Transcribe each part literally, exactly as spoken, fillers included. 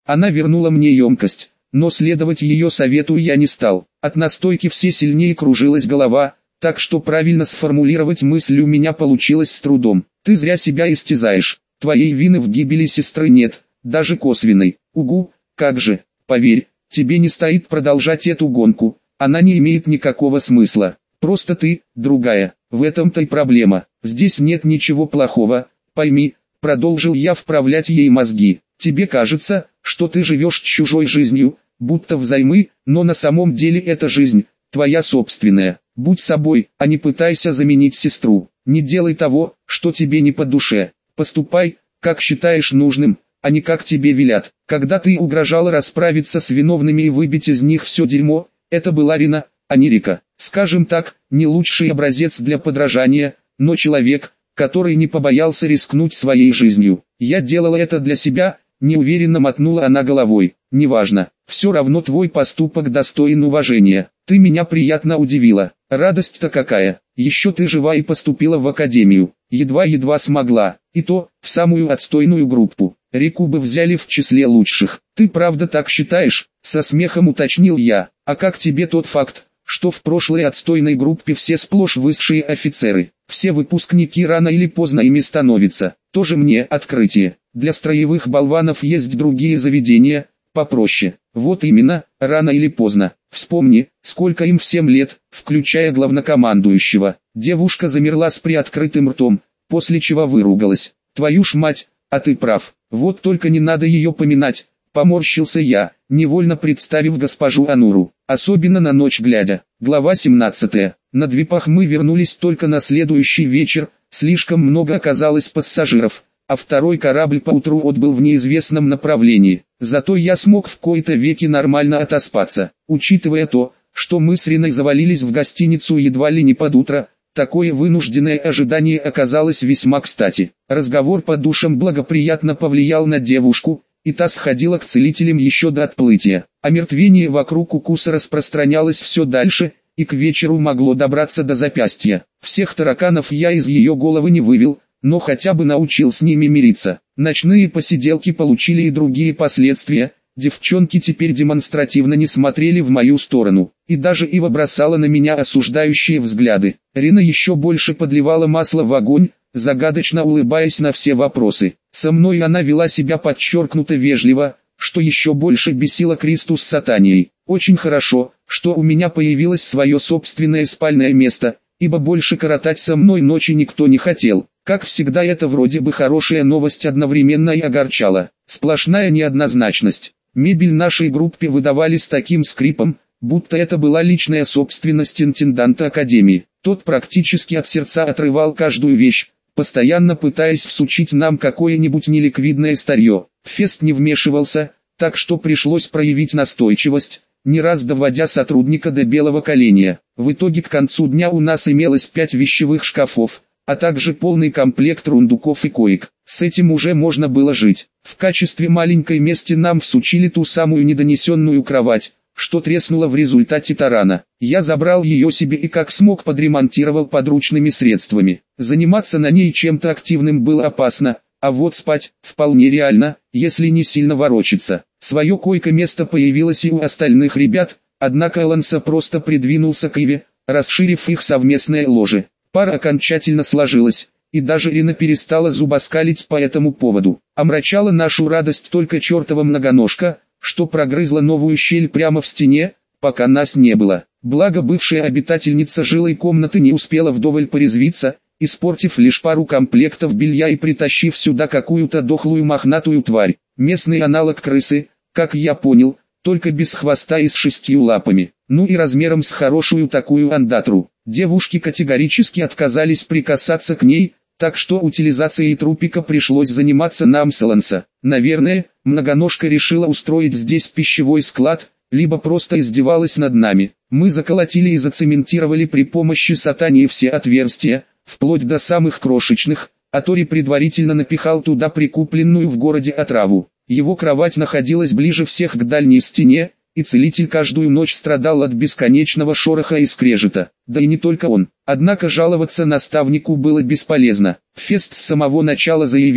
Она вернула мне емкость, но следовать ее совету я не стал. От настойки все сильнее кружилась голова, так что правильно сформулировать мысль у меня получилось с трудом. Ты зря себя истязаешь, твоей вины в гибели сестры нет, даже косвенной. Угу, как же, поверь, тебе не стоит продолжать эту гонку, она не имеет никакого смысла. Просто ты, другая, в этом-то и проблема. Здесь нет ничего плохого, пойми, продолжил я вправлять ей мозги. Тебе кажется, что ты живешь чужой жизнью, будто взаймы, но на самом деле эта жизнь, твоя собственная. Будь собой, а не пытайся заменить сестру. Не делай того, что тебе не по душе. Поступай, как считаешь нужным, а не как тебе велят. Когда ты угрожала расправиться с виновными и выбить из них все дерьмо, это была Рина, а не Рика. Скажем так, не лучший образец для подражания, но человек, который не побоялся рискнуть своей жизнью. Я делала это для себя, неуверенно мотнула она головой. Неважно, все равно твой поступок достоин уважения. Ты меня приятно удивила. Радость-то какая. Еще ты жива и поступила в академию. Едва-едва смогла. И то, в самую отстойную группу. Рику бы взяли в числе лучших. Ты правда так считаешь? Со смехом уточнил я. А как тебе тот факт, что в прошлой отстойной группе все сплошь высшие офицеры? Все выпускники рано или поздно ими становятся. Тоже мне открытие. Для строевых болванов есть другие заведения, попроще. Вот именно, рано или поздно. Вспомни, сколько им всем лет, включая главнокомандующего. Девушка замерла с приоткрытым ртом, после чего выругалась. Твою ж мать, а ты прав. Вот только не надо ее поминать. Поморщился я, невольно представив госпожу Ануру, особенно на ночь глядя. Глава семнадцатая. На Двипах мы вернулись только на следующий вечер, слишком много оказалось пассажиров, а второй корабль поутру отбыл в неизвестном направлении. Зато я смог в кои-то веки нормально отоспаться. Учитывая то, что мы с Риной завалились в гостиницу едва ли не под утро, такое вынужденное ожидание оказалось весьма кстати. Разговор по душам благоприятно повлиял на девушку, и та сходила к целителям еще до отплытия. Омертвение вокруг укуса распространялось все дальше, и к вечеру могло добраться до запястья. Всех тараканов я из ее головы не вывел, но хотя бы научил с ними мириться. Ночные посиделки получили и другие последствия. Девчонки теперь демонстративно не смотрели в мою сторону, и даже Ива бросала на меня осуждающие взгляды. Рина еще больше подливала масло в огонь, загадочно улыбаясь на все вопросы. Со мной она вела себя подчеркнуто вежливо, что еще больше бесило Кристу с Сатанией. Очень хорошо, что у меня появилось свое собственное спальное место, ибо больше коротать со мной ночи никто не хотел. Как всегда, это вроде бы хорошая новость одновременно и огорчала. Сплошная неоднозначность. Мебель нашей группе выдавали с таким скрипом, будто это была личная собственность интенданта академии. Тот практически от сердца отрывал каждую вещь, постоянно пытаясь всучить нам какое-нибудь неликвидное старье. Фест не вмешивался, так что пришлось проявить настойчивость, не раз доводя сотрудника до белого коленя. В итоге к концу дня у нас имелось пять вещевых шкафов, а также полный комплект рундуков и коек. С этим уже можно было жить. В качестве маленькой мести нам всучили ту самую недонесенную кровать, что треснула в результате тарана. Я забрал ее себе и как смог подремонтировал подручными средствами. Заниматься на ней чем-то активным было опасно, а вот спать вполне реально, если не сильно ворочаться. Свое койко-место появилось и у остальных ребят, однако Эланса просто придвинулся к Иве, расширив их совместное ложе. Пара окончательно сложилась, и даже Рина перестала зубоскалить по этому поводу. Омрачала нашу радость только чертова многоножка, что прогрызла новую щель прямо в стене, пока нас не было. Благо бывшая обитательница жилой комнаты не успела вдоволь порезвиться, испортив лишь пару комплектов белья и притащив сюда какую-то дохлую мохнатую тварь. Местный аналог крысы, как я понял, только без хвоста и с шестью лапами. Ну и размером с хорошую такую андатру. Девушки категорически отказались прикасаться к ней, так что утилизацией трупика пришлось заниматься нам с Эланса. Наверное, многоножка решила устроить здесь пищевой склад, либо просто издевалась над нами. Мы заколотили и зацементировали при помощи Сатании все отверстия, вплоть до самых крошечных, а Тори предварительно напихал туда прикупленную в городе отраву. Его кровать находилась ближе всех к дальней стене, и целитель каждую ночь страдал от бесконечного шороха и скрежета. Да и не только он. Однако жаловаться наставнику было бесполезно. Фест с самого начала заявил,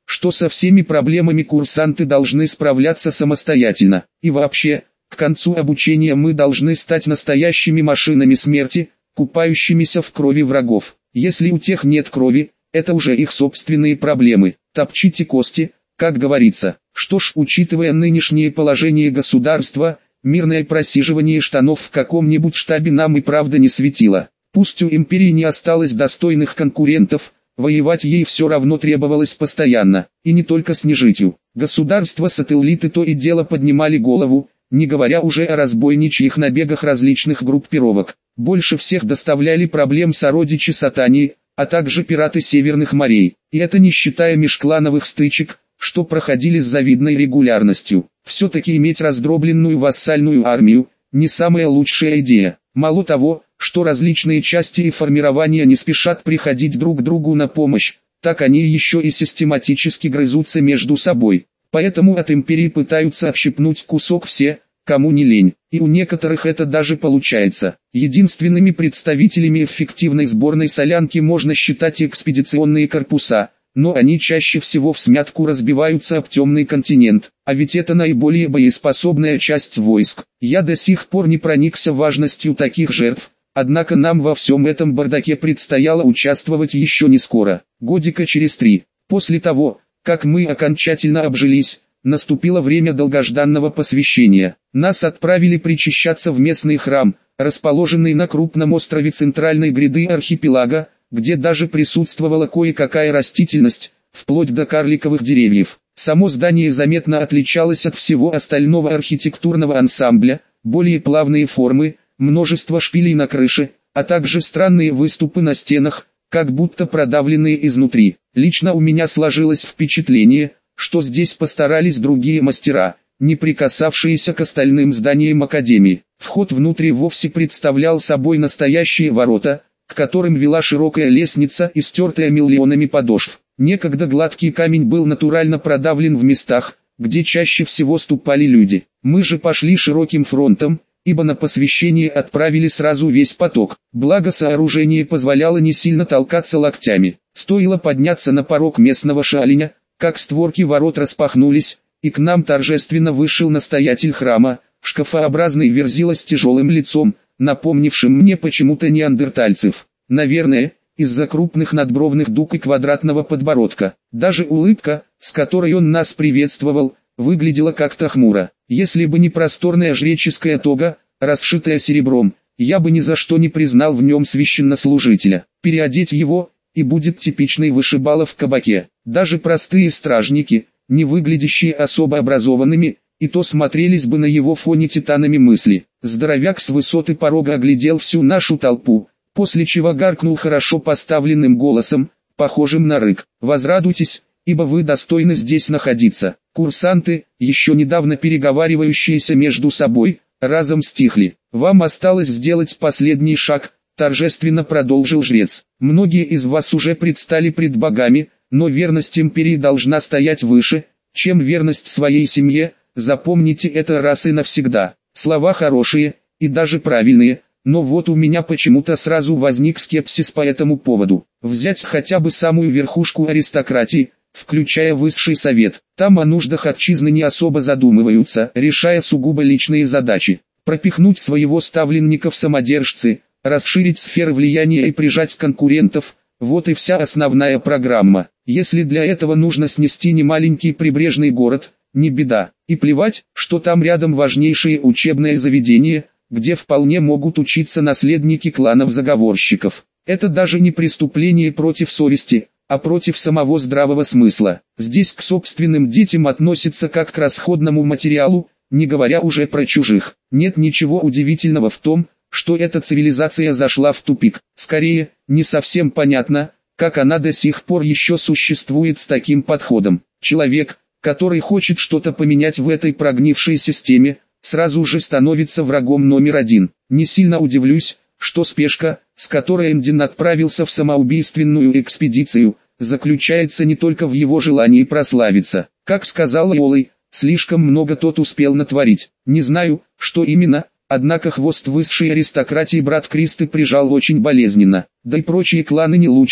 что со всеми проблемами курсанты должны справляться самостоятельно. И вообще, к концу обучения мы должны стать настоящими машинами смерти, купающимися в крови врагов. Если у тех нет крови, это уже их собственные проблемы. Топчите кости, как говорится. Что ж, учитывая нынешнее положение государства, мирное просиживание штанов в каком-нибудь штабе нам и правда не светило. Пусть у империи не осталось достойных конкурентов, воевать ей все равно требовалось постоянно, и не только с нежитью. Государства-сателлиты то и дело поднимали голову, не говоря уже о разбойничьих набегах различных группировок. Больше всех доставляли проблем сородичи Сатании, а также пираты Северных морей, и это не считая межклановых стычек, что проходили с завидной регулярностью. Все-таки иметь раздробленную вассальную армию – не самая лучшая идея. Мало того, что различные части и формирования не спешат приходить друг другу на помощь, так они еще и систематически грызутся между собой. Поэтому от империи пытаются отщипнуть кусок все, кому не лень, и у некоторых это даже получается. Единственными представителями эффективной сборной солянки можно считать экспедиционные корпуса, но они чаще всего всмятку разбиваются об темный континент, а ведь это наиболее боеспособная часть войск. Я до сих пор не проникся важностью таких жертв, однако нам во всем этом бардаке предстояло участвовать еще не скоро, годика через три. После того, как мы окончательно обжились, наступило время долгожданного посвящения. Нас отправили причащаться в местный храм, расположенный на крупном острове центральной гряды архипелага, где даже присутствовала кое-какая растительность, вплоть до карликовых деревьев. Само здание заметно отличалось от всего остального архитектурного ансамбля, более плавные формы, множество шпилей на крыше, а также странные выступы на стенах, как будто продавленные изнутри. Лично у меня сложилось впечатление, что здесь постарались другие мастера, не прикасавшиеся к остальным зданиям Академии. Вход внутрь вовсе представлял собой настоящие ворота, к которым вела широкая лестница, истертая миллионами подошв. Некогда гладкий камень был натурально продавлен в местах, где чаще всего ступали люди. Мы же пошли широким фронтом, ибо на посвящение отправили сразу весь поток. Благо сооружение позволяло не сильно толкаться локтями. Стоило подняться на порог местного шалиня, как створки ворот распахнулись, и к нам торжественно вышел настоятель храма, шкафообразный верзила с тяжелым лицом, напомнившим мне почему-то неандертальцев. Наверное, из-за крупных надбровных дуг и квадратного подбородка. Даже улыбка, с которой он нас приветствовал, выглядела как-то хмуро. Если бы не просторная жреческая тога, расшитая серебром, я бы ни за что не признал в нем священнослужителя. Переодеть его, и будет типичный вышибала в кабаке. Даже простые стражники, не выглядящие особо образованными, и то смотрелись бы на его фоне титанами мысли. Здоровяк с высоты порога оглядел всю нашу толпу, после чего гаркнул хорошо поставленным голосом, похожим на рык: «Возрадуйтесь, ибо вы достойны здесь находиться». Курсанты, еще недавно переговаривающиеся между собой, разом стихли. «Вам осталось сделать последний шаг», — торжественно продолжил жрец. «Многие из вас уже предстали пред богами, но верность империи должна стоять выше, чем верность своей семье. Запомните это раз и навсегда». Слова хорошие, и даже правильные, но вот у меня почему-то сразу возник скепсис по этому поводу. Взять хотя бы самую верхушку аристократии, включая высший совет. Там о нуждах отчизны не особо задумываются, решая сугубо личные задачи. Пропихнуть своего ставленника в самодержцы, расширить сферы влияния и прижать конкурентов – вот и вся основная программа. Если для этого нужно снести немаленький прибрежный город, не беда. И плевать, что там рядом важнейшие учебные заведения, где вполне могут учиться наследники кланов заговорщиков. Это даже не преступление против совести, а против самого здравого смысла. Здесь к собственным детям относятся как к расходному материалу, не говоря уже про чужих. Нет ничего удивительного в том, что эта цивилизация зашла в тупик. Скорее, не совсем понятно, как она до сих пор еще существует с таким подходом. Человек, который хочет что-то поменять в этой прогнившей системе, сразу же становится врагом номер один. Не сильно удивлюсь, что спешка, с которой Эндин отправился в самоубийственную экспедицию, заключается не только в его желании прославиться. Как сказал Иолой, слишком много тот успел натворить. Не знаю, что именно, однако хвост высшей аристократии брат Кристы прижал очень болезненно. Да и прочие кланы не лучше,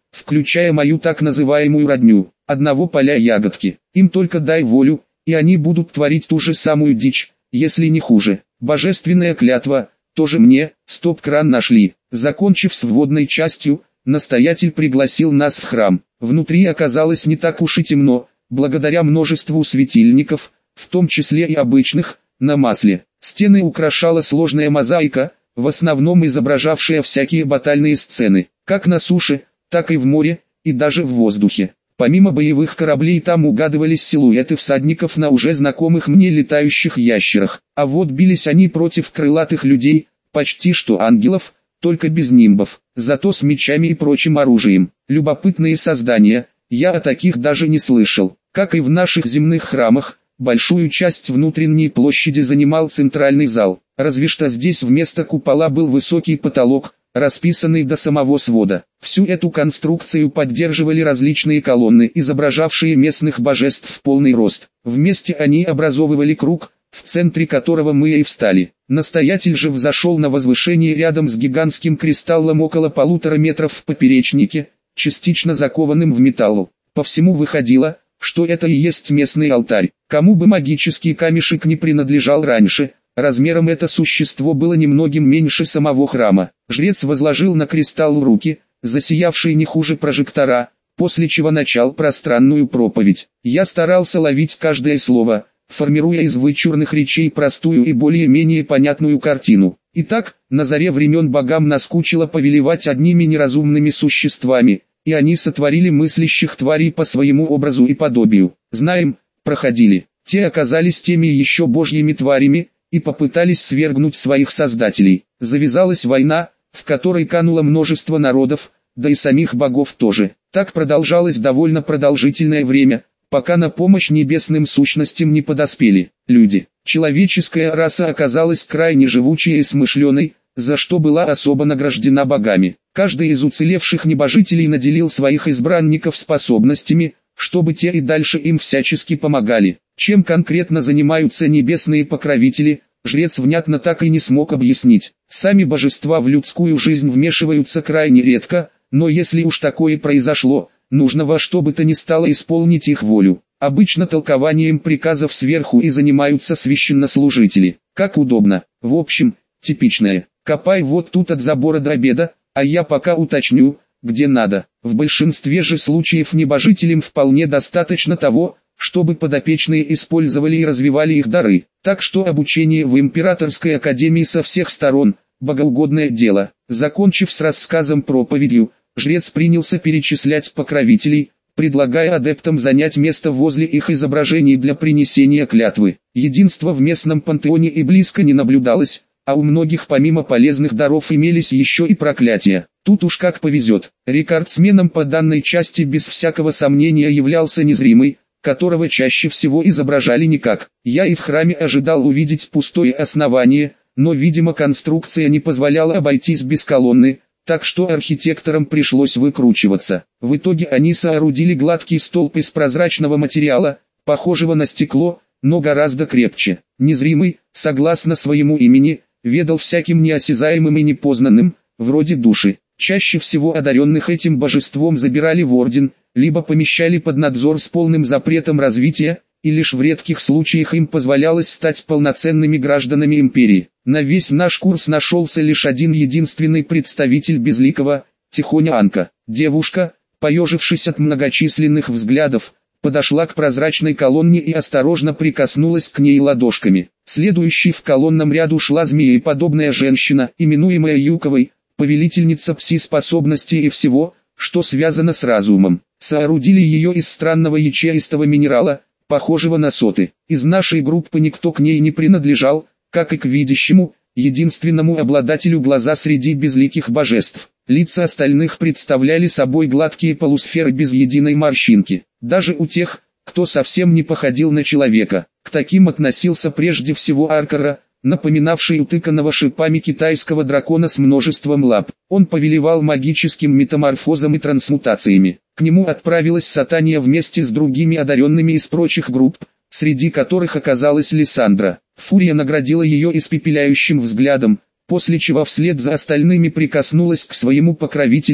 включая мою так называемую родню, одного поля ягодки. Им только дай волю, и они будут творить ту же самую дичь, если не хуже. Божественная клятва, тоже мне, стоп-кран нашли. Закончив с вводной частью, настоятель пригласил нас в храм. Внутри оказалось не так уж и темно, благодаря множеству светильников, в том числе и обычных, на масле. Стены украшала сложная мозаика, в основном изображавшая всякие батальные сцены, как на суше, так и в море, и даже в воздухе. Помимо боевых кораблей там угадывались силуэты всадников на уже знакомых мне летающих ящерах, а вот бились они против крылатых людей, почти что ангелов, только без нимбов, зато с мечами и прочим оружием. Любопытные создания, я о таких даже не слышал. Как и в наших земных храмах, большую часть внутренней площади занимал центральный зал, разве что здесь вместо купола был высокий потолок, расписанный до самого свода. Всю эту конструкцию поддерживали различные колонны, изображавшие местных божеств в полный рост. Вместе они образовывали круг, в центре которого мы и встали. Настоятель же взошел на возвышение рядом с гигантским кристаллом около полутора метров в поперечнике, частично закованным в металл. По всему выходило, что это и есть местный алтарь. Кому бы магический камешек не принадлежал раньше, размером это существо было немногим меньше самого храма. Жрец возложил на кристалл руки, засиявшие не хуже прожектора, после чего начал пространную проповедь. Я старался ловить каждое слово, формируя из вычурных речей простую и более-менее понятную картину. Итак, на заре времен богам наскучило повелевать одними неразумными существами, и они сотворили мыслящих тварей по своему образу и подобию. Знаем, проходили. Те оказались теми еще божьими тварями, и попытались свергнуть своих создателей. Завязалась война, в которой кануло множество народов, да и самих богов тоже. Так продолжалось довольно продолжительное время, пока на помощь небесным сущностям не подоспели люди. Человеческая раса оказалась крайне живучей и смышленой, за что была особо награждена богами. Каждый из уцелевших небожителей наделил своих избранников способностями, чтобы те и дальше им всячески помогали. Чем конкретно занимаются небесные покровители, жрец внятно так и не смог объяснить. Сами божества в людскую жизнь вмешиваются крайне редко, но если уж такое произошло, нужно во что бы то ни стало исполнить их волю. Обычно толкованием приказов сверху и занимаются священнослужители. Как удобно. В общем, типичное. Копай вот тут от забора до обеда, а я пока уточню, где надо. В большинстве же случаев небожителям вполне достаточно того, чтобы подопечные использовали и развивали их дары. Так что обучение в Императорской Академии со всех сторон – богоугодное дело. Закончив с рассказом проповедью, жрец принялся перечислять покровителей, предлагая адептам занять место возле их изображений для принесения клятвы. Единства в местном пантеоне и близко не наблюдалось, а у многих помимо полезных даров имелись еще и проклятия. Тут уж как повезет. Рекордсменом по данной части без всякого сомнения являлся незримый, которого чаще всего изображали никак. Я и в храме ожидал увидеть пустое основание, но видимо конструкция не позволяла обойтись без колонны, так что архитекторам пришлось выкручиваться. В итоге они соорудили гладкий столб из прозрачного материала, похожего на стекло, но гораздо крепче. Незримый, согласно своему имени, ведал всяким неосязаемым и непознанным, вроде души. Чаще всего одаренных этим божеством забирали в орден, либо помещали под надзор с полным запретом развития, и лишь в редких случаях им позволялось стать полноценными гражданами империи. На весь наш курс нашелся лишь один единственный представитель безликого, Тихоня Анка. Девушка, поежившись от многочисленных взглядов, подошла к прозрачной колонне и осторожно прикоснулась к ней ладошками. Следующей в колонном ряду шла змееподобная женщина, именуемая Юковой, повелительница пси-способностей и всего, что связано с разумом. Соорудили ее из странного ячеистого минерала, похожего на соты. Из нашей группы никто к ней не принадлежал, как и к видящему, единственному обладателю глаза среди безликих божеств. Лица остальных представляли собой гладкие полусферы без единой морщинки. Даже у тех, кто совсем не походил на человека. К таким относился прежде всего Аркара, напоминавший утыканного шипами китайского дракона с множеством лап. Он повелевал магическим метаморфозом и трансмутациями. К нему отправилась Сатания вместе с другими одаренными из прочих групп, среди которых оказалась Лиссандра. Фурия наградила ее испепеляющим взглядом, после чего вслед за остальными прикоснулась к своему покровителю,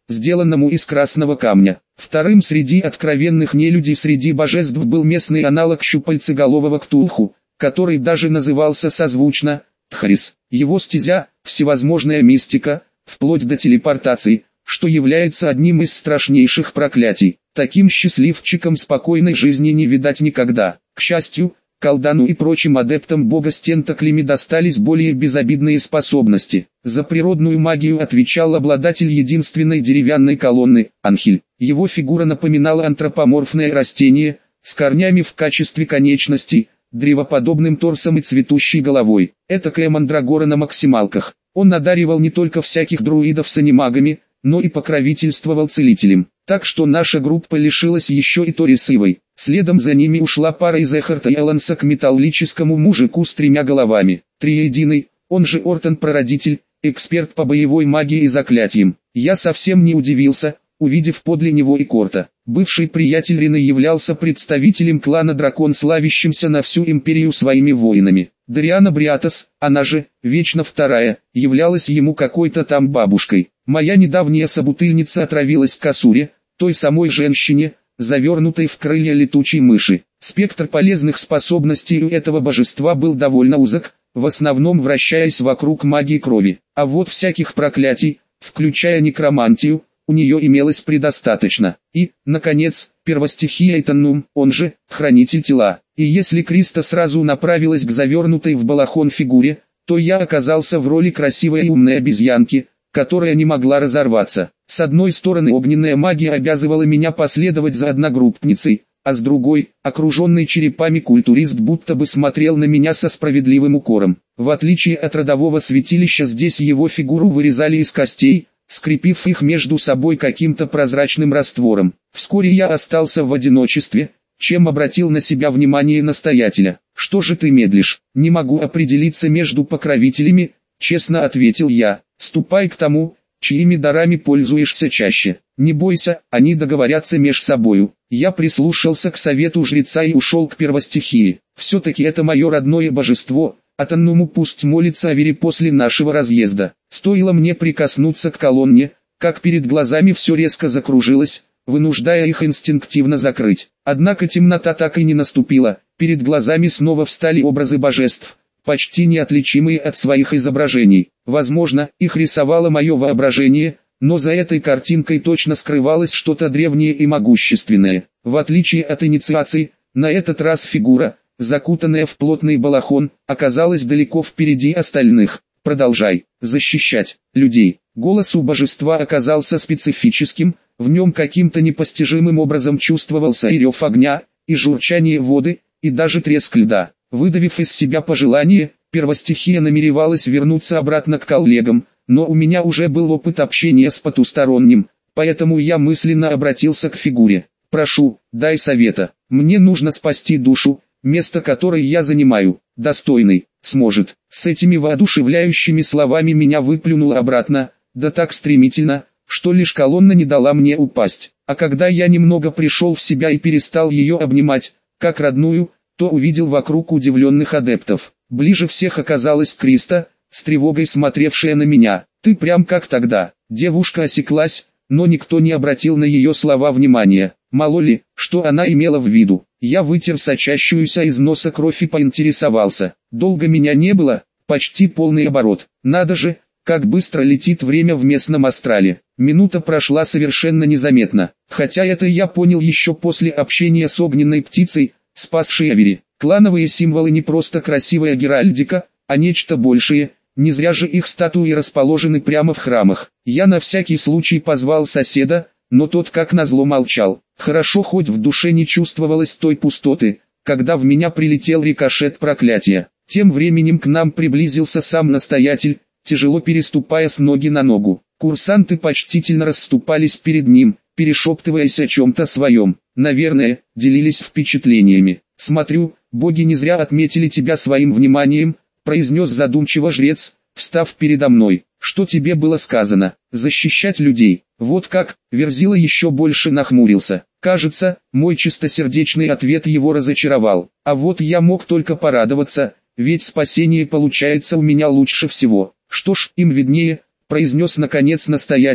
сделанному из красного камня. Вторым среди откровенных нелюдей среди божеств был местный аналог щупальцеголового Ктулху, который даже назывался созвучно Тхарис. Его стезя – всевозможная мистика, вплоть до телепортации, что является одним из страшнейших проклятий. Таким счастливчикам спокойной жизни не видать никогда. К счастью, колдану и прочим адептам бога с тентаклями достались более безобидные способности. За природную магию отвечал обладатель единственной деревянной колонны – Анхель. Его фигура напоминала антропоморфное растение, с корнями в качестве конечностей, древоподобным торсом и цветущей головой. Этакая мандрагора на максималках. Он одаривал не только всяких друидов с анимагами, но и покровительствовал целителям. Так что наша группа лишилась еще и Торисывой. Следом за ними ушла пара из Эхарта и Эланса к металлическому мужику с тремя головами. Триединый, он же Ортон-прародитель, эксперт по боевой магии и заклятиям. Я совсем не удивился, увидев подле него и Корта. Бывший приятель Рины являлся представителем клана Дракон, славящимся на всю империю своими воинами. Дариана Бриатос, она же, Вечно Вторая, являлась ему какой-то там бабушкой. Моя недавняя собутыльница отравилась в Касуре, той самой женщине, завернутой в крылья летучей мыши. Спектр полезных способностей у этого божества был довольно узок, в основном вращаясь вокруг магии крови. А вот всяких проклятий, включая некромантию, у нее имелось предостаточно. И, наконец, первостихия Этаннум, он же, хранитель тела. И если Криста сразу направилась к завернутой в балахон фигуре, то я оказался в роли красивой и умной обезьянки, которая не могла разорваться. С одной стороны, огненная магия обязывала меня последовать за одногруппницей, а с другой, окруженный черепами культурист будто бы смотрел на меня со справедливым укором. В отличие от родового святилища, здесь его фигуру вырезали из костей, скрепив их между собой каким-то прозрачным раствором. Вскоре я остался в одиночестве, чем обратил на себя внимание настоятеля. «Что же ты медлишь? Не могу определиться между покровителями», — честно ответил я. «Ступай к тому, чьими дарами пользуешься чаще. Не бойся, они договорятся меж собою». Я прислушался к совету жреца и ушел к первостихии. Все-таки это мое родное божество, а Таннуму пусть молится о вере после нашего разъезда. Стоило мне прикоснуться к колонне, как перед глазами все резко закружилось, вынуждая их инстинктивно закрыть. Однако темнота так и не наступила, перед глазами снова встали образы божеств, почти неотличимые от своих изображений. Возможно, их рисовало мое воображение, но за этой картинкой точно скрывалось что-то древнее и могущественное. В отличие от инициации, на этот раз фигура, закутанная в плотный балахон, оказалась далеко впереди остальных. «Продолжай защищать людей». Голос у божества оказался специфическим, в нем каким-то непостижимым образом чувствовался и рев огня, и журчание воды, и даже треск льда. Выдавив из себя пожелание, первостихия намеревалась вернуться обратно к коллегам, но у меня уже был опыт общения с потусторонним, поэтому я мысленно обратился к фигуре. «Прошу, дай совета, мне нужно спасти душу, место которой я занимаю, достойный, сможет». С этими воодушевляющими словами меня выплюнуло обратно, да так стремительно, что лишь колонна не дала мне упасть. А когда я немного пришел в себя и перестал ее обнимать, как родную, то увидел вокруг удивленных адептов. Ближе всех оказалась Криста, с тревогой смотревшая на меня. «Ты прям как тогда». Девушка осеклась, но никто не обратил на ее слова внимания. Мало ли, что она имела в виду. Я вытер сочащуюся из носа кровь и поинтересовался. «Долго меня не было?» «Почти полный оборот. Надо же, как быстро летит время в местном астрале». Минута прошла совершенно незаметно. Хотя это я понял еще после общения с огненной птицей, спасшей Авери. Клановые символы не просто красивая геральдика, а нечто большее. Не зря же их статуи расположены прямо в храмах. Я на всякий случай позвал соседа, но тот как назло молчал. Хорошо, хоть в душе не чувствовалось той пустоты, когда в меня прилетел рикошет проклятия. Тем временем к нам приблизился сам настоятель, тяжело переступая с ноги на ногу. Курсанты почтительно расступались перед ним, перешептываясь о чем-то своем. Наверное, делились впечатлениями. «Смотрю, боги не зря отметили тебя своим вниманием», произнес задумчиво жрец, встав передо мной. «Что тебе было сказано? Защищать людей?» «Вот как?» Верзила еще больше нахмурился. Кажется, мой чистосердечный ответ его разочаровал. А вот я мог только порадоваться, ведь спасение получается у меня лучше всего. «Что ж, им виднее», произнес наконец настоятель,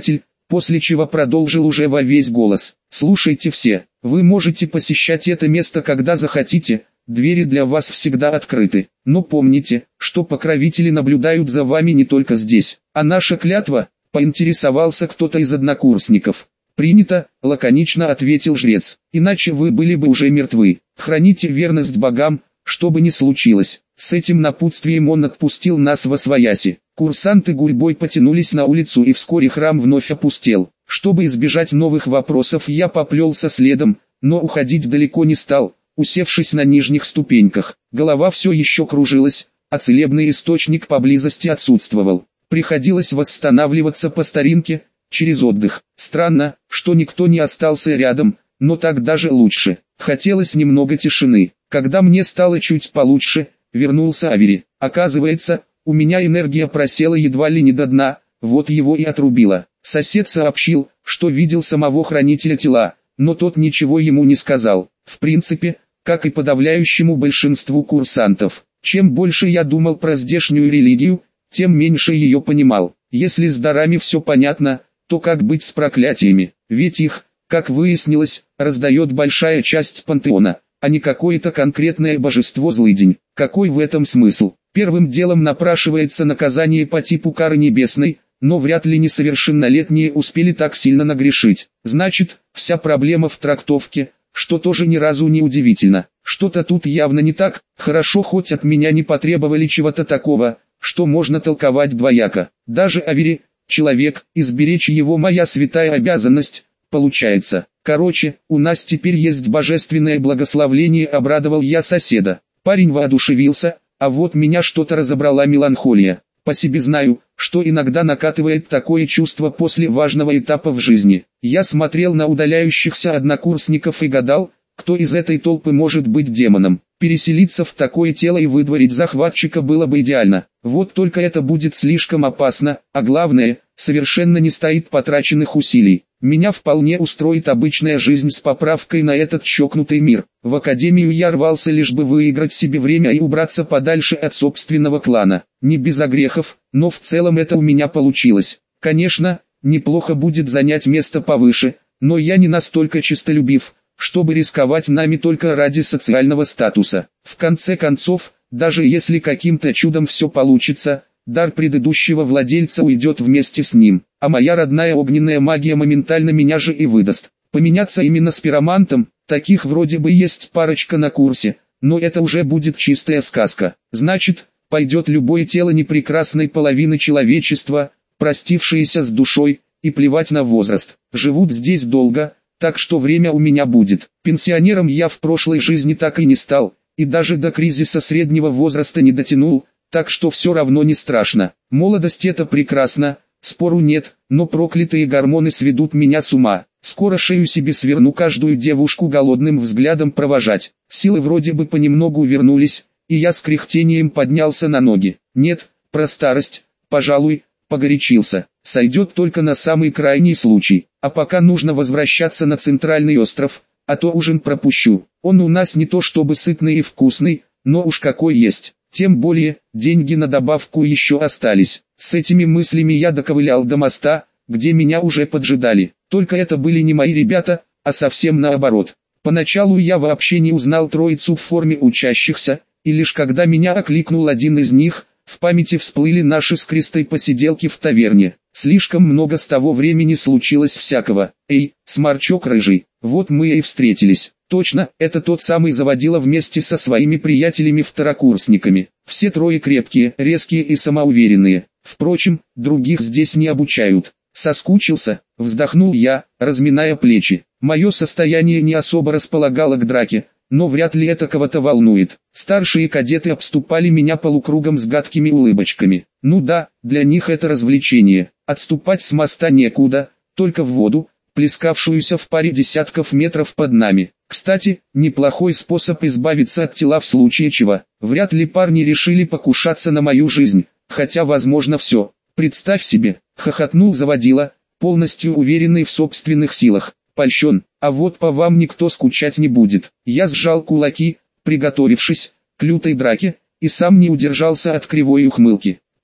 после чего продолжил уже во весь голос. «Слушайте все, вы можете посещать это место когда захотите, двери для вас всегда открыты, но помните, что покровители наблюдают за вами не только здесь, а наша клятва», — поинтересовался кто-то из однокурсников. «Принято», — лаконично ответил жрец, — «иначе вы были бы уже мертвы. Храните верность богам, что бы ни случилось». С этим напутствием он отпустил нас восвояси. Курсанты гурьбой потянулись на улицу, и вскоре храм вновь опустел. Чтобы избежать новых вопросов, я поплелся следом, но уходить далеко не стал, усевшись на нижних ступеньках. Голова все еще кружилась, а целебный источник поблизости отсутствовал. Приходилось восстанавливаться по старинке, через отдых. Странно, что никто не остался рядом, но так даже лучше. Хотелось немного тишины. Когда мне стало чуть получше, вернулся Авери. Оказывается, у меня энергия просела едва ли не до дна, вот его и отрубило. Сосед сообщил, что видел самого хранителя тела, но тот ничего ему не сказал. В принципе, как и подавляющему большинству курсантов. Чем больше я думал про здешнюю религию, тем меньше ее понимал. Если с дарами все понятно, то как быть с проклятиями? Ведь их, как выяснилось, раздает большая часть пантеона, а не какое-то конкретное божество-злыдень. Какой в этом смысл? Первым делом напрашивается наказание по типу кары небесной, но вряд ли несовершеннолетние успели так сильно нагрешить. Значит, вся проблема в трактовке, что тоже ни разу не удивительно. Что-то тут явно не так, хорошо хоть от меня не потребовали чего-то такого, что можно толковать двояко. Даже Авери, человек, изберечь его моя святая обязанность, получается. Короче, у нас теперь есть божественное благословление, обрадовал я соседа. Парень воодушевился, а вот меня что-то разобрала меланхолия. По себе знаю, что иногда накатывает такое чувство после важного этапа в жизни. Я смотрел на удаляющихся однокурсников и гадал, кто из этой толпы может быть демоном. Переселиться в такое тело и выдворить захватчика было бы идеально. Вот только это будет слишком опасно, а главное, совершенно не стоит потраченных усилий. Меня вполне устроит обычная жизнь с поправкой на этот чокнутый мир. В академию я рвался лишь бы выиграть себе время и убраться подальше от собственного клана. Не без огрехов, но в целом это у меня получилось. Конечно, неплохо будет занять место повыше, но я не настолько честолюбив, чтобы рисковать нами только ради социального статуса. В конце концов, даже если каким-то чудом все получится, дар предыдущего владельца уйдет вместе с ним, а моя родная огненная магия моментально меня же и выдаст. Поменяться именно с пиромантом, таких вроде бы есть парочка на курсе, но это уже будет чистая сказка. Значит, пойдет любое тело непрекрасной половины человечества, простившееся с душой, и плевать на возраст. Живут здесь долго, так что время у меня будет. Пенсионером я в прошлой жизни так и не стал, и даже до кризиса среднего возраста не дотянул, так что все равно не страшно. Молодость — это прекрасно, спору нет, но проклятые гормоны сведут меня с ума. Скоро шею себе сверну каждую девушку голодным взглядом провожать. Силы вроде бы понемногу вернулись, и я с кряхтением поднялся на ноги. Нет, про старость, пожалуй, погорячился. Сойдет только на самый крайний случай. А пока нужно возвращаться на центральный остров, а то ужин пропущу. Он у нас не то чтобы сытный и вкусный, но уж какой есть. Тем более, деньги на добавку еще остались. С этими мыслями я доковылял до моста, где меня уже поджидали. Только это были не мои ребята, а совсем наоборот. Поначалу я вообще не узнал троицу в форме учащихся, и лишь когда меня окликнул один из них, в памяти всплыли наши с Кристой посиделки в таверне. Слишком много с того времени случилось всякого. Эй, сморчок рыжий, вот мы и встретились. Точно, это тот самый заводила вместе со своими приятелями-второкурсниками. Все трое крепкие, резкие и самоуверенные. Впрочем, других здесь не обучают. Соскучился, вздохнул я, разминая плечи. Мое состояние не особо располагало к драке, но вряд ли это кого-то волнует. Старшие кадеты обступали меня полукругом с гадкими улыбочками. Ну да, для них это развлечение. Отступать с моста некуда, только в воду, плескавшуюся в паре десятков метров под нами. Кстати, неплохой способ избавиться от тела в случае чего. Вряд ли парни решили покушаться на мою жизнь, хотя возможно все. Представь себе, хохотнул заводила, полностью уверенный в собственных силах. Польщен, а вот по вам никто скучать не будет. Я сжал кулаки, приготовившись к лютой драке, и сам не удержался от кривой ухмылки.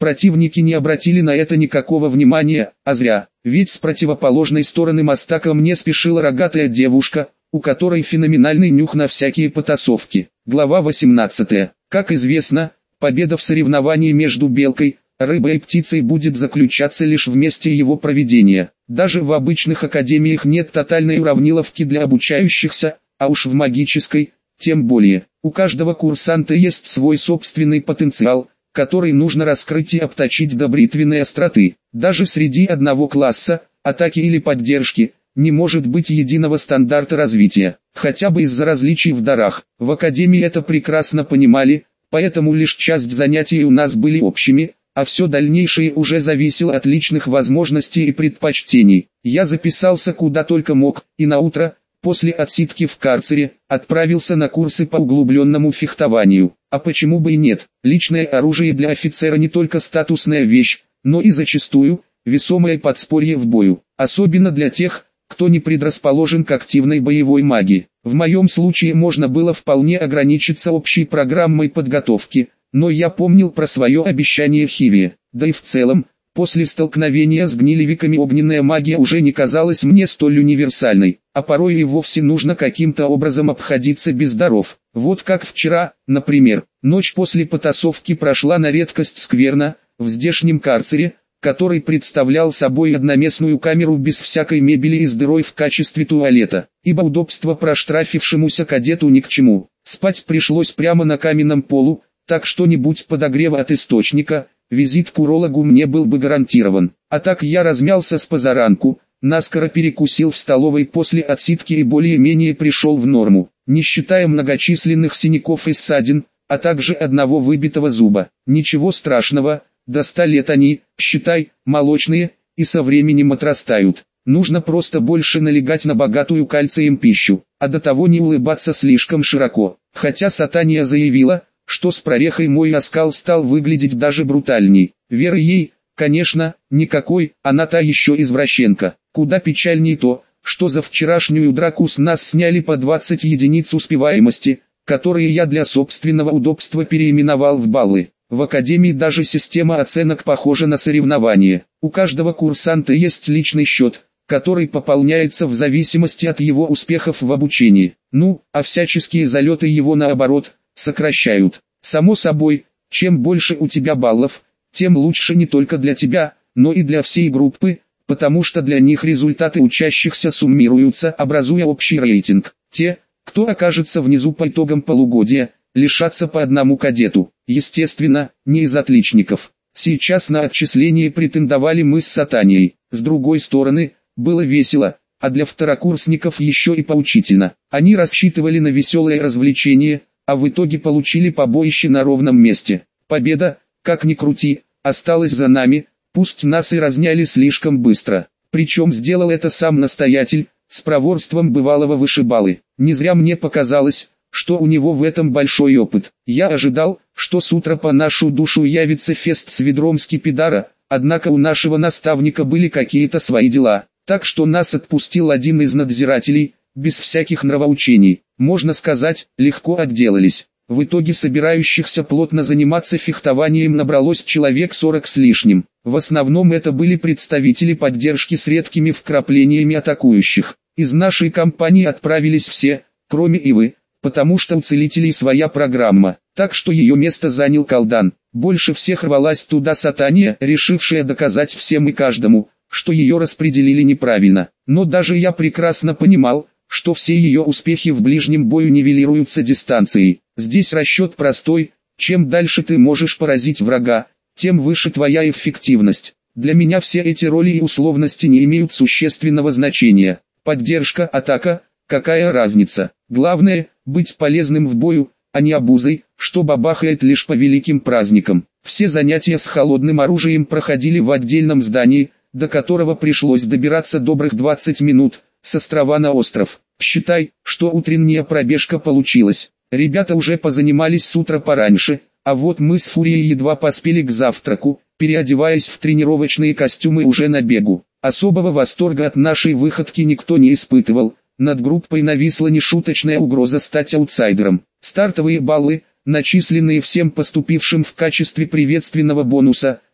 Противники не обратили на это никакого внимания, а зря, ведь с противоположной стороны моста ко мне спешила рогатая девушка, у которой феноменальный нюх на всякие потасовки. Глава восемнадцатая. Как известно, победа в соревновании между белкой, рыбой и птицей будет заключаться лишь в месте его проведения. Даже в обычных академиях нет тотальной уравниловки для обучающихся, а уж в магической, тем более. У каждого курсанта есть свой собственный потенциал, который нужно раскрыть и обточить до бритвенной остроты. Даже среди одного класса, атаки или поддержки, не может быть единого стандарта развития, хотя бы из-за различий в дарах. В академии это прекрасно понимали, поэтому лишь часть занятий у нас были общими, а все дальнейшее уже зависело от личных возможностей и предпочтений. Я записался куда только мог, и на утро, после отсидки в карцере, отправился на курсы по углубленному фехтованию. А почему бы и нет? Личное оружие для офицера не только статусная вещь, но и зачастую весомое подспорье в бою, особенно для тех, кто не предрасположен к активной боевой магии. В моем случае можно было вполне ограничиться общей программой подготовки, но я помнил про свое обещание Хиве, да и в целом, после столкновения с гнилевиками огненная магия уже не казалась мне столь универсальной, а порой и вовсе нужно каким-то образом обходиться без даров. Вот как вчера, например, ночь после потасовки прошла на редкость скверно, в здешнем карцере, который представлял собой одноместную камеру без всякой мебели и с дырой в качестве туалета, ибо удобство проштрафившемуся кадету ни к чему. Спать пришлось прямо на каменном полу, так что не будь подогрева от источника, визит к урологу мне был бы гарантирован. А так я размялся с позаранку, наскоро перекусил в столовой после отсидки и более-менее пришел в норму, не считая многочисленных синяков и ссадин, а также одного выбитого зуба. Ничего страшного, до ста лет они, считай, молочные, и со временем отрастают. Нужно просто больше налегать на богатую кальцием пищу, а до того не улыбаться слишком широко. Хотя Сатания заявила, что с прорехой мой оскал стал выглядеть даже брутальней. Веры ей, конечно, никакой, она та еще извращенка. Куда печальней то, что за вчерашнюю драку с нас сняли по двадцать единиц успеваемости, которые я для собственного удобства переименовал в баллы. В академии даже система оценок похожа на соревнования. У каждого курсанта есть личный счет, который пополняется в зависимости от его успехов в обучении. Ну, а всяческие залеты его наоборот сокращают. Само собой, чем больше у тебя баллов, тем лучше не только для тебя, но и для всей группы, потому что для них результаты учащихся суммируются, образуя общий рейтинг. Те, кто окажется внизу по итогам полугодия, лишатся по одному кадету. Естественно, не из отличников. Сейчас на отчисление претендовали мы с Сатанией. С другой стороны, было весело, а для второкурсников еще и поучительно. Они рассчитывали на веселое развлечение, а в итоге получили побоище на ровном месте. Победа, как ни крути, осталась за нами, пусть нас и разняли слишком быстро. Причем сделал это сам настоятель, с проворством бывалого вышибалы. Не зря мне показалось, что у него в этом большой опыт. Я ожидал, что с утра по нашу душу явится фест с ведром скипидара, однако у нашего наставника были какие-то свои дела, так что нас отпустил один из надзирателей, без всяких нравоучений. Можно сказать, легко отделались. В итоге собирающихся плотно заниматься фехтованием набралось человек сорок с лишним. В основном это были представители поддержки с редкими вкраплениями атакующих. Из нашей компании отправились все, кроме Ивы, потому что у целителей своя программа, так что ее место занял Колдан. Больше всех рвалась туда Сатания, решившая доказать всем и каждому, что ее распределили неправильно. Но даже я прекрасно понимал, что все ее успехи в ближнем бою нивелируются дистанцией. Здесь расчет простой: чем дальше ты можешь поразить врага, тем выше твоя эффективность. Для меня все эти роли и условности не имеют существенного значения. Поддержка, атака, какая разница? Главное – быть полезным в бою, а не обузой, что бабахает лишь по великим праздникам. Все занятия с холодным оружием проходили в отдельном здании, до которого пришлось добираться добрых двадцать минут, с острова на остров. Считай, что утренняя пробежка получилась. Ребята уже позанимались с утра пораньше, а вот мы с Фурией едва поспели к завтраку, переодеваясь в тренировочные костюмы уже на бегу. Особого восторга от нашей выходки никто не испытывал. Над группой нависла нешуточная угроза стать аутсайдером. Стартовые баллы, начисленные всем поступившим в качестве приветственного бонуса,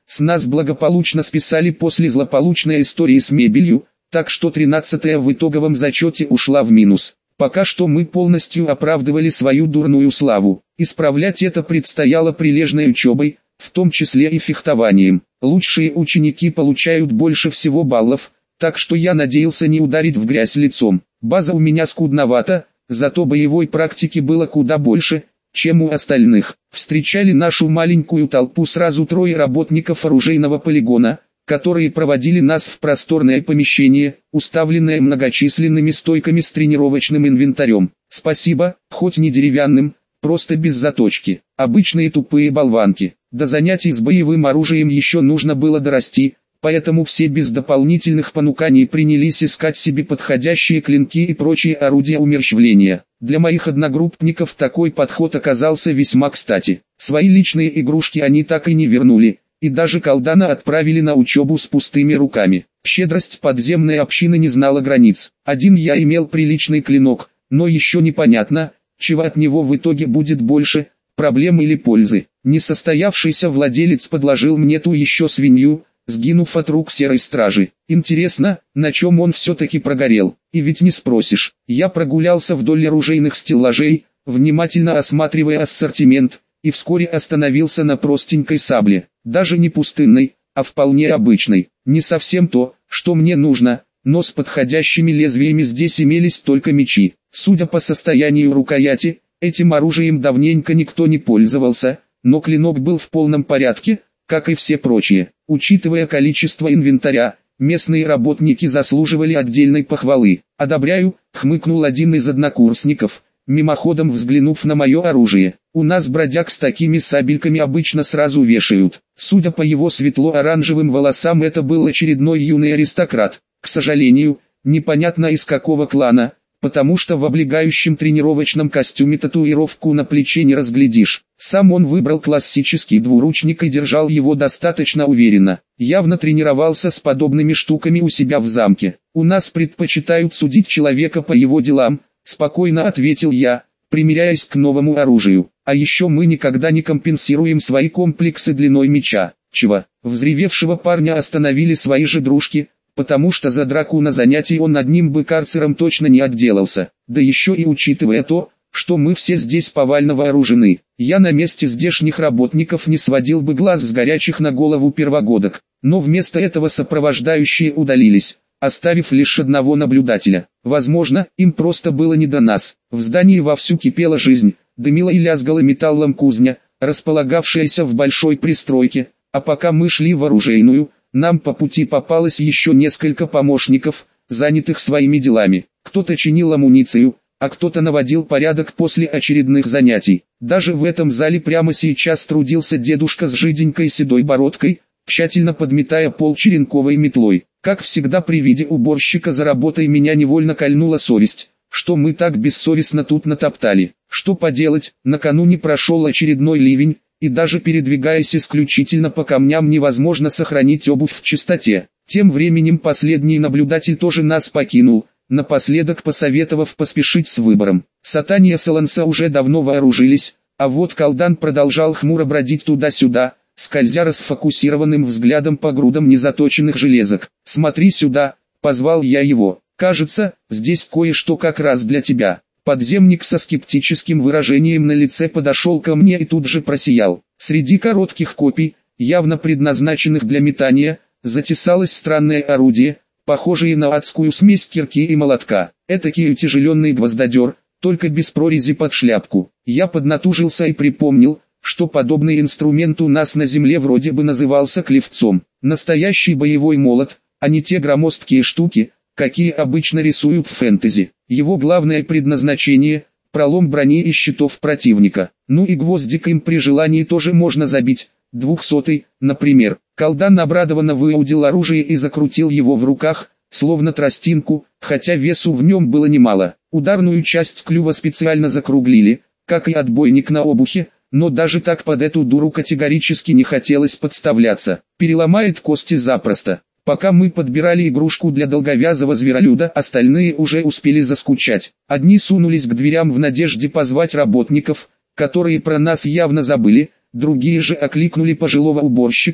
С нас благополучно списали после злополучной истории с мебелью, так что тринадцатая в итоговом зачете ушла в минус. Пока что мы полностью оправдывали свою дурную славу. Исправлять это предстояло прилежной учебой, в том числе и фехтованием. Лучшие ученики получают больше всего баллов, так что я надеялся не ударить в грязь лицом. База у меня скудновата, зато боевой практики было куда больше, чем у остальных. Встречали нашу маленькую толпу сразу трое работников оружейного полигона, которые проводили нас в просторное помещение, уставленное многочисленными стойками с тренировочным инвентарем. Спасибо, хоть не деревянным, просто без заточки. Обычные тупые болванки. До занятий с боевым оружием еще нужно было дорасти, поэтому все без дополнительных понуканий принялись искать себе подходящие клинки и прочие орудия умерщвления. Для моих одногруппников такой подход оказался весьма кстати. Свои личные игрушки они так и не вернули, и даже Калдана отправили на учебу с пустыми руками. Щедрость подземной общины не знала границ. Один я имел приличный клинок, но еще непонятно, чего от него в итоге будет больше, проблем или пользы. Несостоявшийся владелец подложил мне ту еще свинью, сгинув от рук серой стражи. Интересно, на чем он все-таки прогорел? И ведь не спросишь. Я прогулялся вдоль оружейных стеллажей, внимательно осматривая ассортимент, и вскоре остановился на простенькой сабле. Даже не пустынной, а вполне обычной. Не совсем то, что мне нужно, но с подходящими лезвиями здесь имелись только мечи. Судя по состоянию рукояти, этим оружием давненько никто не пользовался, но клинок был в полном порядке, как и все прочие. Учитывая количество инвентаря, местные работники заслуживали отдельной похвалы. «Одобряю», — хмыкнул один из однокурсников, мимоходом взглянув на мое оружие. «У нас бродяг с такими сабельками обычно сразу вешают». Судя по его светло-оранжевым волосам, это был очередной юный аристократ. К сожалению, непонятно из какого клана, потому что в облегающем тренировочном костюме татуировку на плече не разглядишь. Сам он выбрал классический двуручник и держал его достаточно уверенно. Явно тренировался с подобными штуками у себя в замке. «У нас предпочитают судить человека по его делам», — спокойно ответил я, примиряясь к новому оружию. «А еще мы никогда не компенсируем свои комплексы длиной меча». «Чего?» Взревевшего парня остановили свои же дружки, потому что за драку на занятии он одним бы карцером точно не отделался. Да еще и учитывая то, что мы все здесь повально вооружены. Я на месте здешних работников не сводил бы глаз с горячих на голову первогодок. Но вместо этого сопровождающие удалились, оставив лишь одного наблюдателя. Возможно, им просто было не до нас. В здании вовсю кипела жизнь, дымила и лязгала металлом кузня, располагавшаяся в большой пристройке, а пока мы шли в оружейную, нам по пути попалось еще несколько помощников, занятых своими делами. Кто-то чинил амуницию, а кто-то наводил порядок после очередных занятий. Даже в этом зале прямо сейчас трудился дедушка с жиденькой седой бородкой, тщательно подметая пол черенковой метлой. Как всегда при виде уборщика за работой меня невольно кольнула совесть, что мы так бессовестно тут натоптали. Что поделать, накануне прошел очередной ливень, и даже передвигаясь исключительно по камням невозможно сохранить обувь в чистоте. Тем временем последний наблюдатель тоже нас покинул, напоследок посоветовав поспешить с выбором. Сатания Соланса уже давно вооружились, а вот Калдан продолжал хмуро бродить туда-сюда, скользя расфокусированным взглядом по грудам незаточенных железок. «Смотри сюда», — позвал я его, — «кажется, здесь кое-что как раз для тебя». Подземник со скептическим выражением на лице подошел ко мне и тут же просиял. Среди коротких копий, явно предназначенных для метания, затесалось странное орудие, похожее на адскую смесь кирки и молотка. Этакий утяжеленный гвоздодер, только без прорези под шляпку. Я поднатужился и припомнил, что подобный инструмент у нас на земле вроде бы назывался клевцом. Настоящий боевой молот, а не те громоздкие штуки, какие обычно рисуют в фэнтези. Его главное предназначение – пролом брони и щитов противника. Ну и гвоздик им при желании тоже можно забить, двухсотый, например. Калдан обрадованно выудил оружие и закрутил его в руках, словно тростинку, хотя весу в нем было немало. Ударную часть клюва специально закруглили, как и отбойник на обухе, но даже так под эту дуру категорически не хотелось подставляться. Переломает кости запросто. Пока мы подбирали игрушку для долговязого зверолюда, остальные уже успели заскучать. Одни сунулись к дверям в надежде позвать работников, которые про нас явно забыли, другие же окликнули пожилого уборщика,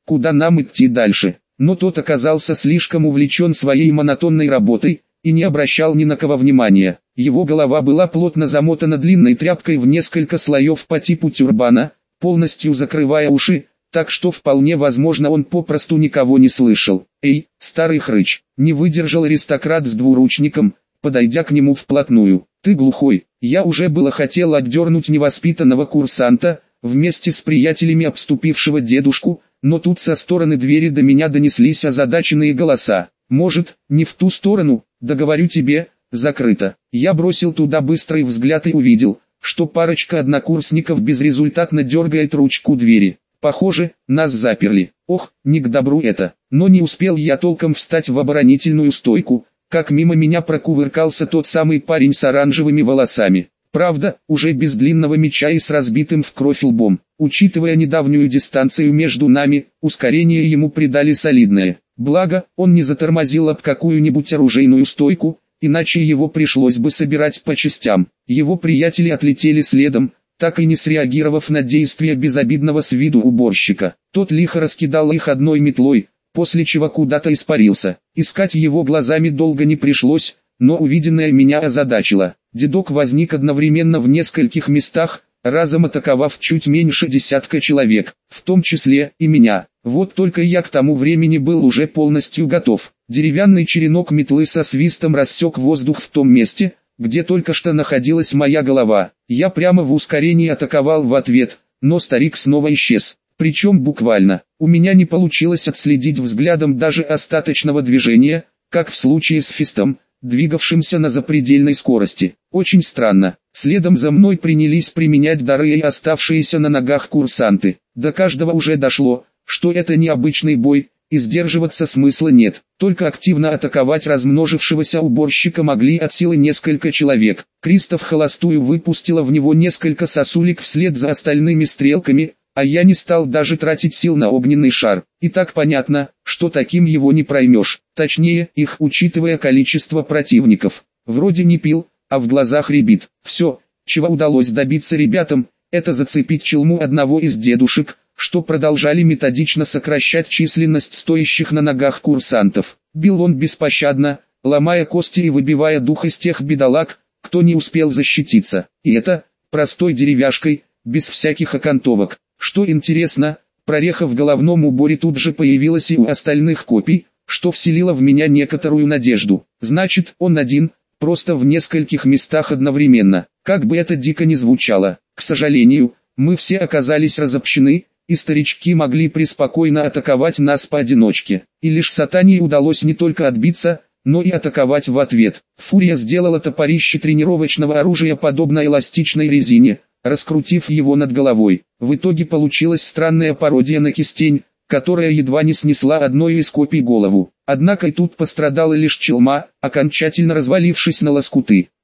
куда нам идти дальше. Но тот оказался слишком увлечен своей монотонной работой и не обращал ни на кого внимания. Его голова была плотно замотана длинной тряпкой в несколько слоев по типу тюрбана, полностью закрывая уши, так что вполне возможно он попросту никого не слышал. «Эй, старый хрыч!» — не выдержал аристократ с двуручником, подойдя к нему вплотную. «Ты глухой?» Я уже было хотел отдернуть невоспитанного курсанта, вместе с приятелями обступившего дедушку, но тут со стороны двери до меня донеслись озадаченные голоса. «Может, не в ту сторону? Да говорю тебе, закрыто». Я бросил туда быстрый взгляд и увидел, что парочка однокурсников безрезультатно дергает ручку двери. Похоже, нас заперли. Ох, не к добру это. Но не успел я толком встать в оборонительную стойку, как мимо меня прокувыркался тот самый парень с оранжевыми волосами. Правда, уже без длинного меча и с разбитым в кровь лбом. Учитывая недавнюю дистанцию между нами, ускорение ему придали солидное. Благо, он не затормозил об какую-нибудь оружейную стойку, иначе его пришлось бы собирать по частям. Его приятели отлетели следом, так и не среагировав на действия безобидного с виду уборщика. Тот лихо раскидал их одной метлой, после чего куда-то испарился. Искать его глазами долго не пришлось, но увиденное меня озадачило. Дедок возник одновременно в нескольких местах, разом атаковав чуть меньше десятка человек, в том числе и меня. Вот только я к тому времени был уже полностью готов. Деревянный черенок метлы со свистом рассек воздух в том месте, где только что находилась моя голова. Я прямо в ускорении атаковал в ответ, но старик снова исчез. Причем буквально. У меня не получилось отследить взглядом даже остаточного движения, как в случае с фистом, двигавшимся на запредельной скорости. Очень странно. Следом за мной принялись применять дары и оставшиеся на ногах курсанты. До каждого уже дошло, что это не обычный бой, и сдерживаться смысла нет. Только активно атаковать размножившегося уборщика могли от силы несколько человек. Кристоф холостую выпустила в него несколько сосулек вслед за остальными стрелками, а я не стал даже тратить сил на огненный шар. И так понятно, что таким его не проймешь. Точнее, их, учитывая количество противников. Вроде не пил, а в глазах рябит. Все, чего удалось добиться ребятам, это зацепить челму одного из дедушек, что продолжали методично сокращать численность стоящих на ногах курсантов. Бил он беспощадно, ломая кости и выбивая дух из тех бедолаг, кто не успел защититься. И это, простой деревяшкой, без всяких окантовок. Что интересно, прореха в головном уборе тут же появилась и у остальных копий, что вселило в меня некоторую надежду. Значит, он один, просто в нескольких местах одновременно. Как бы это дико ни звучало, к сожалению, мы все оказались разобщены, и старички могли преспокойно атаковать нас поодиночке. И лишь сатане удалось не только отбиться, но и атаковать в ответ. Фурия сделала топорище тренировочного оружия подобно эластичной резине, раскрутив его над головой. В итоге получилась странная пародия на кистень, которая едва не снесла одной из копий голову. Однако и тут пострадала лишь челма, окончательно развалившись на лоскуты.